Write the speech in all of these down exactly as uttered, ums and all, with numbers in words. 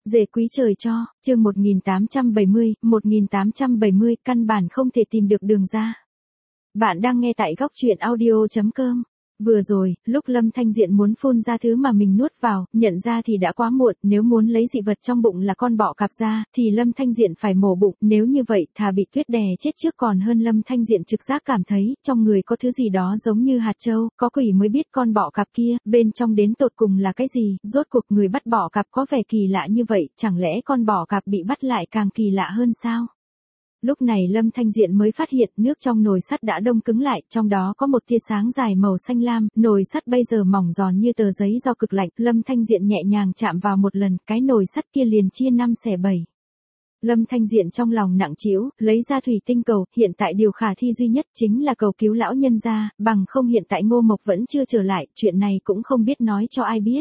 Dề quý trời cho, chương một nghìn tám trăm bảy mươi, một nghìn tám trăm bảy mươi, căn bản không thể tìm được đường ra. Bạn đang nghe tại góc truyện audio chấm com. Vừa rồi, lúc Lâm Thanh Diện muốn phun ra thứ mà mình nuốt vào, nhận ra thì đã quá muộn, nếu muốn lấy dị vật trong bụng là con bọ cạp ra, thì Lâm Thanh Diện phải mổ bụng, nếu như vậy thà bị tuyết đè chết trước còn hơn. Lâm Thanh Diện trực giác cảm thấy, trong người có thứ gì đó giống như hạt châu, có quỷ mới biết con bọ cạp kia, bên trong đến tột cùng là cái gì, rốt cuộc người bắt bọ cạp có vẻ kỳ lạ như vậy, chẳng lẽ con bọ cạp bị bắt lại càng kỳ lạ hơn sao? Lúc này Lâm Thanh Diện mới phát hiện nước trong nồi sắt đã đông cứng lại, trong đó có một tia sáng dài màu xanh lam, nồi sắt bây giờ mỏng giòn như tờ giấy do cực lạnh, Lâm Thanh Diện nhẹ nhàng chạm vào một lần, cái nồi sắt kia liền chia năm xẻ bảy. Lâm Thanh Diện trong lòng nặng trĩu, lấy ra thủy tinh cầu, hiện tại điều khả thi duy nhất chính là cầu cứu lão nhân gia, bằng không hiện tại Ngô Mộc vẫn chưa trở lại, chuyện này cũng không biết nói cho ai biết.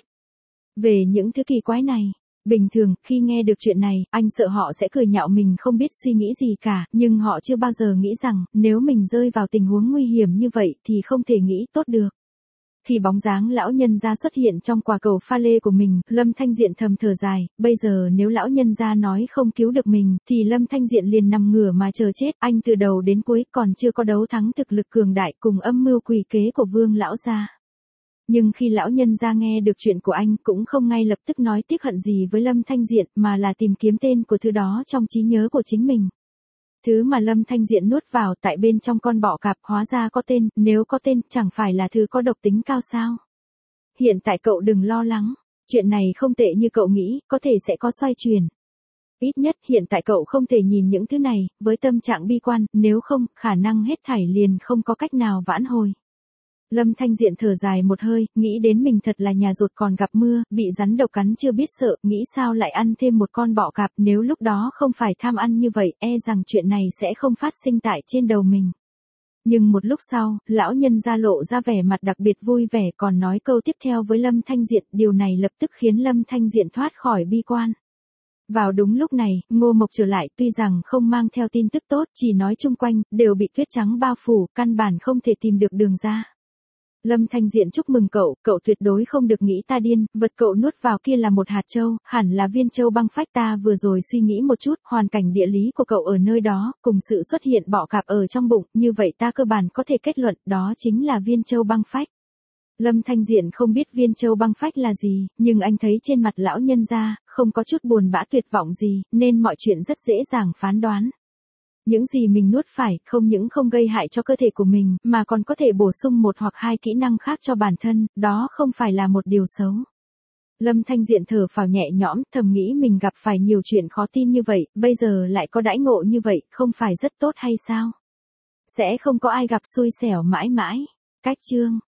Về những thứ kỳ quái này, bình thường, khi nghe được chuyện này, anh sợ họ sẽ cười nhạo mình không biết suy nghĩ gì cả, nhưng họ chưa bao giờ nghĩ rằng, nếu mình rơi vào tình huống nguy hiểm như vậy thì không thể nghĩ tốt được. Khi bóng dáng lão nhân gia xuất hiện trong quả cầu pha lê của mình, Lâm Thanh Diện thầm thở dài, bây giờ nếu lão nhân gia nói không cứu được mình, thì Lâm Thanh Diện liền nằm ngửa mà chờ chết, anh từ đầu đến cuối còn chưa có đấu thắng thực lực cường đại cùng âm mưu quỷ kế của Vương lão gia. Nhưng khi lão nhân gia nghe được chuyện của anh cũng không ngay lập tức nói tiếc hận gì với Lâm Thanh Diện mà là tìm kiếm tên của thứ đó trong trí nhớ của chính mình. Thứ mà Lâm Thanh Diện nuốt vào tại bên trong con bọ cạp hóa ra có tên, nếu có tên chẳng phải là thứ có độc tính cao sao. Hiện tại cậu đừng lo lắng, chuyện này không tệ như cậu nghĩ, có thể sẽ có xoay chuyển. Ít nhất hiện tại cậu không thể nhìn những thứ này, với tâm trạng bi quan, nếu không, khả năng hết thảy liền không có cách nào vãn hồi. Lâm Thanh Diện thở dài một hơi, nghĩ đến mình thật là nhà rột còn gặp mưa, bị rắn độc cắn chưa biết sợ, nghĩ sao lại ăn thêm một con bọ cạp, nếu lúc đó không phải tham ăn như vậy, e rằng chuyện này sẽ không phát sinh tại trên đầu mình. Nhưng một lúc sau, lão nhân gia lộ ra vẻ mặt đặc biệt vui vẻ còn nói câu tiếp theo với Lâm Thanh Diện, điều này lập tức khiến Lâm Thanh Diện thoát khỏi bi quan. Vào đúng lúc này, Ngô Mộc trở lại, tuy rằng không mang theo tin tức tốt, chỉ nói chung quanh, đều bị tuyết trắng bao phủ, căn bản không thể tìm được đường ra. Lâm Thanh Diện chúc mừng cậu, cậu tuyệt đối không được nghĩ ta điên, vật cậu nuốt vào kia là một hạt châu, hẳn là viên châu băng phách. Ta vừa rồi suy nghĩ một chút, hoàn cảnh địa lý của cậu ở nơi đó, cùng sự xuất hiện bọ cạp ở trong bụng, như vậy ta cơ bản có thể kết luận đó chính là viên châu băng phách. Lâm Thanh Diện không biết viên châu băng phách là gì, nhưng anh thấy trên mặt lão nhân gia không có chút buồn bã tuyệt vọng gì, nên mọi chuyện rất dễ dàng phán đoán. Những gì mình nuốt phải, không những không gây hại cho cơ thể của mình, mà còn có thể bổ sung một hoặc hai kỹ năng khác cho bản thân, đó không phải là một điều xấu. Lâm Thanh Diện thở phào nhẹ nhõm, thầm nghĩ mình gặp phải nhiều chuyện khó tin như vậy, bây giờ lại có đãi ngộ như vậy, không phải rất tốt hay sao? Sẽ không có ai gặp xui xẻo mãi mãi. Cách chương